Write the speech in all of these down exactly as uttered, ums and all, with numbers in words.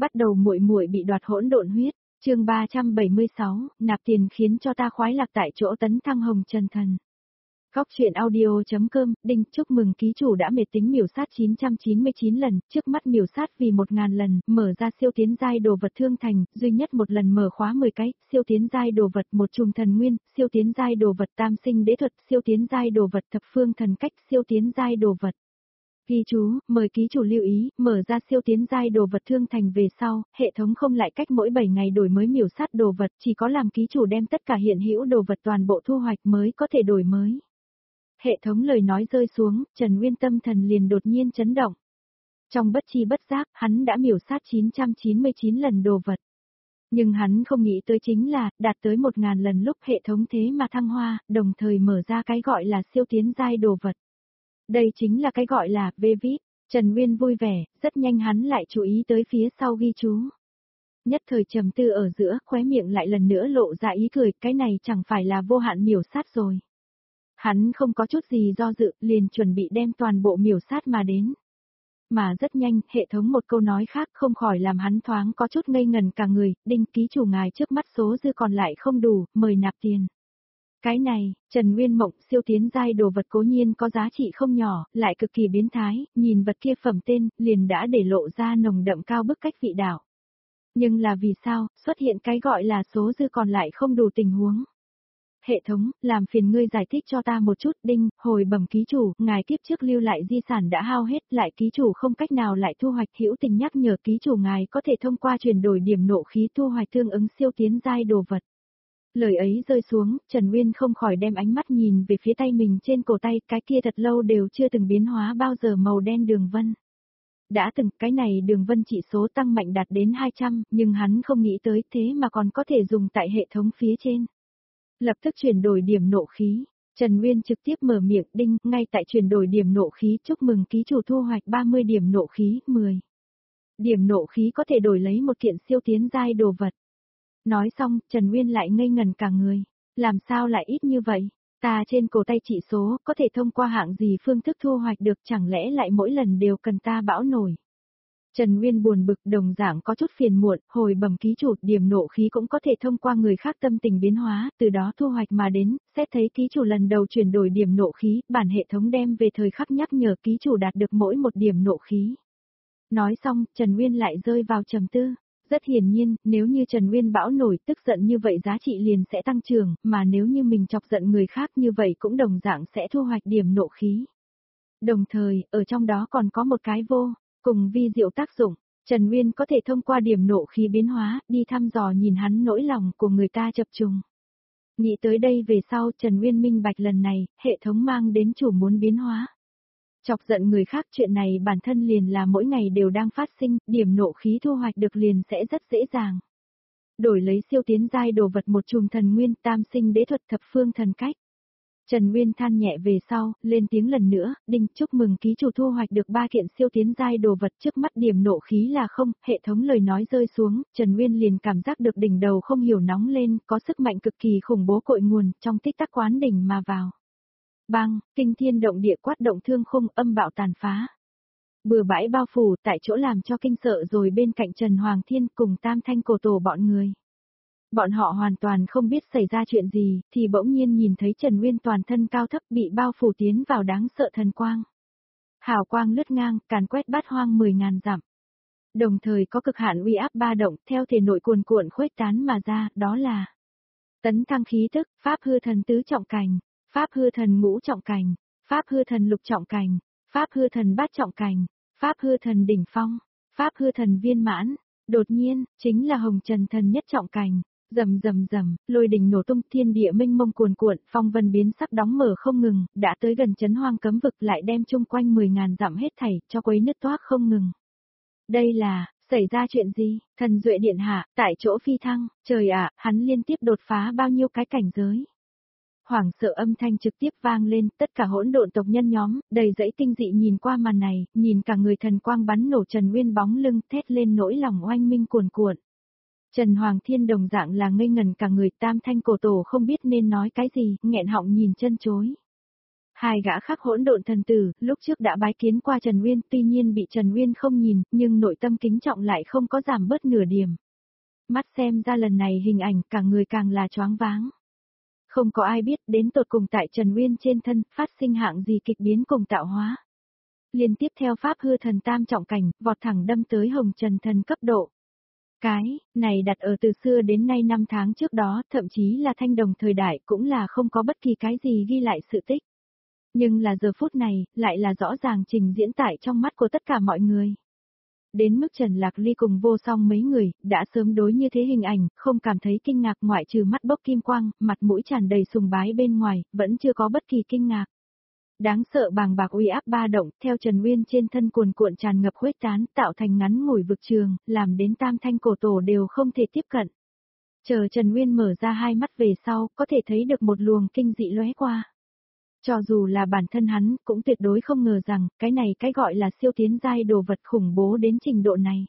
Bắt đầu muội muội bị đoạt hỗn độn huyết, chương ba trăm bảy mươi sáu, nạp tiền khiến cho ta khoái lạc tại chỗ tấn thăng hồng trần thần. Góc truyện audio.com, đinh chúc mừng ký chủ đã mệt tính miểu sát chín trăm chín mươi chín lần, trước mắt miểu sát vì một ngàn lần, mở ra siêu tiến giai đồ vật thương thành, duy nhất một lần mở khóa mười cái, siêu tiến giai đồ vật một trùng thần nguyên, siêu tiến giai đồ vật tam sinh đế thuật, siêu tiến giai đồ vật thập phương thần cách, siêu tiến giai đồ vật. Ghi chú, mời ký chủ lưu ý, mở ra siêu tiến giai đồ vật thương thành về sau, hệ thống không lại cách mỗi bảy ngày đổi mới miểu sát đồ vật, chỉ có làm ký chủ đem tất cả hiện hữu đồ vật toàn bộ thu hoạch mới có thể đổi mới. Hệ thống lời nói rơi xuống, Trần Nguyên tâm thần liền đột nhiên chấn động. Trong bất chi bất giác, hắn đã miểu sát chín trăm chín mươi chín lần đồ vật. Nhưng hắn không nghĩ tới chính là, đạt tới một ngàn lần lúc hệ thống thế mà thăng hoa, đồng thời mở ra cái gọi là siêu tiến giai đồ vật. Đây chính là cái gọi là vê vê i pê. Trần Nguyên vui vẻ, rất nhanh hắn lại chú ý tới phía sau ghi chú. Nhất thời trầm tư ở giữa, khóe miệng lại lần nữa lộ ra ý cười, cái này chẳng phải là vô hạn miểu sát rồi. Hắn không có chút gì do dự, liền chuẩn bị đem toàn bộ miểu sát mà đến. Mà rất nhanh, hệ thống một câu nói khác không khỏi làm hắn thoáng có chút ngây ngần cả người, đinh ký chủ ngài trước mắt số dư còn lại không đủ, mời nạp tiền. Cái này, Trần Nguyên Mộng siêu tiến giai đồ vật cố nhiên có giá trị không nhỏ, lại cực kỳ biến thái, nhìn vật kia phẩm tên, liền đã để lộ ra nồng đậm cao bức cách vị đạo. Nhưng là vì sao, xuất hiện cái gọi là số dư còn lại không đủ tình huống. Hệ thống, làm phiền ngươi giải thích cho ta một chút, đinh, hồi bẩm ký chủ, ngài kiếp trước lưu lại di sản đã hao hết, lại ký chủ không cách nào lại thu hoạch, hữu tình nhắc nhở ký chủ ngài có thể thông qua chuyển đổi điểm nộ khí thu hoạch tương ứng siêu tiến giai đồ vật. Lời ấy rơi xuống, Trần Nguyên không khỏi đem ánh mắt nhìn về phía tay mình trên cổ tay, cái kia thật lâu đều chưa từng biến hóa bao giờ màu đen đường vân. Đã từng, cái này đường vân chỉ số tăng mạnh đạt đến hai trăm, nhưng hắn không nghĩ tới thế mà còn có thể dùng tại hệ thống phía trên. Lập tức chuyển đổi điểm nộ khí, Trần Nguyên trực tiếp mở miệng đinh, ngay tại chuyển đổi điểm nộ khí, chúc mừng ký chủ thu hoạch ba mươi điểm nộ khí, mười. Điểm nộ khí có thể đổi lấy một kiện siêu tiến giai đồ vật. Nói xong, Trần Nguyên lại ngây ngần cả người, làm sao lại ít như vậy, ta trên cổ tay chỉ số, có thể thông qua hạng gì phương thức thu hoạch được chẳng lẽ lại mỗi lần đều cần ta bão nổi. Trần Nguyên buồn bực đồng dạng có chút phiền muộn, hồi bẩm ký chủ, điểm nộ khí cũng có thể thông qua người khác tâm tình biến hóa, từ đó thu hoạch mà đến, xét thấy ký chủ lần đầu chuyển đổi điểm nộ khí, bản hệ thống đem về thời khắc nhắc nhở ký chủ đạt được mỗi một điểm nộ khí. Nói xong, Trần Nguyên lại rơi vào trầm tư. Rất hiển nhiên, nếu như Trần Nguyên bão nổi tức giận như vậy giá trị liền sẽ tăng trưởng, mà nếu như mình chọc giận người khác như vậy cũng đồng dạng sẽ thu hoạch điểm nộ khí. Đồng thời, ở trong đó còn có một cái vô, cùng vi diệu tác dụng, Trần Nguyên có thể thông qua điểm nộ khí biến hóa, đi thăm dò nhìn hắn nỗi lòng của người ta chập trùng. Nghĩ tới đây về sau Trần Nguyên minh bạch lần này, hệ thống mang đến chủ muốn biến hóa. Chọc giận người khác chuyện này bản thân liền là mỗi ngày đều đang phát sinh, điểm nộ khí thu hoạch được liền sẽ rất dễ dàng. Đổi lấy siêu tiến giai đồ vật một chùm thần nguyên tam sinh đế thuật thập phương thần cách. Trần Nguyên than nhẹ về sau, lên tiếng lần nữa, đinh chúc mừng ký chủ thu hoạch được ba kiện siêu tiến giai đồ vật trước mắt điểm nộ khí là không, hệ thống lời nói rơi xuống, Trần Nguyên liền cảm giác được đỉnh đầu không hiểu nóng lên, có sức mạnh cực kỳ khủng bố cội nguồn, trong tích tắc quán đỉnh mà vào. Bang, kinh thiên động địa quát động thương khung âm bạo tàn phá. Bừa bãi bao phủ tại chỗ làm cho kinh sợ rồi bên cạnh Trần Hoàng Thiên cùng Tam Thanh Cổ Tổ bọn người. Bọn họ hoàn toàn không biết xảy ra chuyện gì, thì bỗng nhiên nhìn thấy Trần Nguyên toàn thân cao thấp bị bao phủ tiến vào đáng sợ thần quang. Hào quang lướt ngang, càn quét bát hoang mười ngàn dặm. Đồng thời có cực hạn uy áp ba động theo thể nội cuồn cuộn khuếch tán mà ra, đó là tấn thăng khí tức, pháp hư thần tứ trọng cảnh. Pháp hư thần ngũ trọng cảnh, Pháp hư thần lục trọng cảnh, Pháp hư thần bát trọng cảnh, Pháp hư thần đỉnh phong, Pháp hư thần viên mãn, đột nhiên, chính là hồng trần thần nhất trọng cảnh, rầm rầm rầm, lôi đình nổ tung thiên địa mênh mông cuồn cuộn, phong vân biến sắc đóng mở không ngừng, đã tới gần chấn hoang cấm vực lại đem chung quanh mười ngàn dặm hết thảy, cho quấy nứt toác không ngừng. Đây là, xảy ra chuyện gì, thần duệ điện hạ, tại chỗ phi thăng, trời ạ, hắn liên tiếp đột phá bao nhiêu cái cảnh giới. Hoảng sợ âm thanh trực tiếp vang lên, tất cả hỗn độn tộc nhân nhóm, đầy dẫy kinh dị nhìn qua màn này, nhìn cả người thần quang bắn nổ Trần Nguyên bóng lưng thét lên nỗi lòng oanh minh cuồn cuộn. Trần Hoàng Thiên đồng dạng là ngây ngần cả người Tam Thanh Cổ Tổ không biết nên nói cái gì, nghẹn họng nhìn chân chối. Hai gã khắc hỗn độn thần tử, lúc trước đã bái kiến qua Trần Uyên, tuy nhiên bị Trần Uyên không nhìn, nhưng nội tâm kính trọng lại không có giảm bớt nửa điểm. Mắt xem ra lần này hình ảnh, cả người càng là choáng váng. Không có ai biết đến tột cùng tại Trần Uyên trên thân, phát sinh hạng gì kịch biến cùng tạo hóa. Liên tiếp theo pháp hư thần tam trọng cảnh, vọt thẳng đâm tới hồng trần thần cấp độ. Cái, này đặt ở từ xưa đến nay năm tháng trước đó, thậm chí là thanh đồng thời đại cũng là không có bất kỳ cái gì ghi lại sự tích. Nhưng là giờ phút này, lại là rõ ràng trình diễn tại trong mắt của tất cả mọi người. Đến mức Trần Lạc Ly cùng vô song mấy người, đã sớm đối như thế hình ảnh, không cảm thấy kinh ngạc ngoại trừ mắt bốc kim quang, mặt mũi tràn đầy sùng bái bên ngoài, vẫn chưa có bất kỳ kinh ngạc. Đáng sợ bàng bạc uy áp ba động, theo Trần Uyên trên thân cuồn cuộn tràn ngập khuếch tán, tạo thành ngắn ngủi vực trường, làm đến tam thanh cổ tổ đều không thể tiếp cận. Chờ Trần Uyên mở ra hai mắt về sau, có thể thấy được một luồng kinh dị lóe qua. Cho dù là bản thân hắn, cũng tuyệt đối không ngờ rằng, cái này cái gọi là siêu tiến giai đồ vật khủng bố đến trình độ này.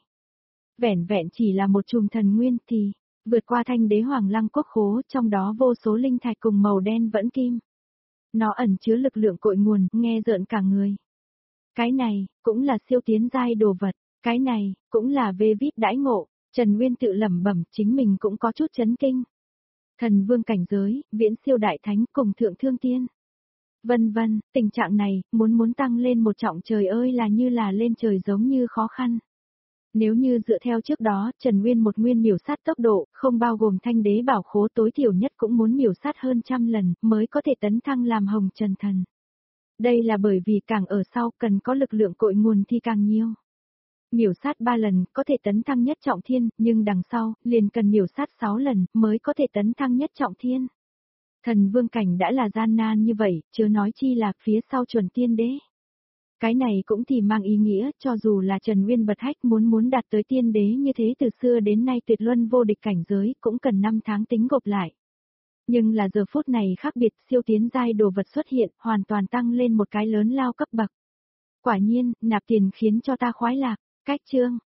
Vẻn vẹn chỉ là một chùm thần nguyên thì, vượt qua thanh đế hoàng lăng quốc khố, trong đó vô số linh thạch cùng màu đen vẫn kim. Nó ẩn chứa lực lượng cội nguồn, nghe rợn cả người. Cái này, cũng là siêu tiến giai đồ vật, cái này, cũng là vê vê i pê đãi ngộ, Trần Uyên tự lẩm bẩm, chính mình cũng có chút chấn kinh. Thần vương cảnh giới, viễn siêu đại thánh cùng thượng thương tiên. Vân vân, tình trạng này, muốn muốn tăng lên một trọng trời ơi là như là lên trời giống như khó khăn. Nếu như dựa theo trước đó, Trần Uyên một nguyên miểu sát tốc độ, không bao gồm thanh đế bảo khố tối thiểu nhất cũng muốn miểu sát hơn trăm lần, mới có thể tấn thăng làm hồng trần thần. Đây là bởi vì càng ở sau cần có lực lượng cội nguồn thì càng nhiều. Miểu sát ba lần, có thể tấn thăng nhất trọng thiên, nhưng đằng sau, liền cần miểu sát sáu lần, mới có thể tấn thăng nhất trọng thiên. Thần vương cảnh đã là gian nan như vậy, chớ nói chi là phía sau chuẩn tiên đế. Cái này cũng thì mang ý nghĩa, cho dù là Trần Uyên bật hách muốn muốn đạt tới tiên đế như thế từ xưa đến nay tuyệt luân vô địch cảnh giới, cũng cần năm tháng tính gộp lại. Nhưng là giờ phút này khác biệt, siêu tiến giai đồ vật xuất hiện, hoàn toàn tăng lên một cái lớn lao cấp bậc. Quả nhiên, nạp tiền khiến cho ta khoái lạc, cách chương.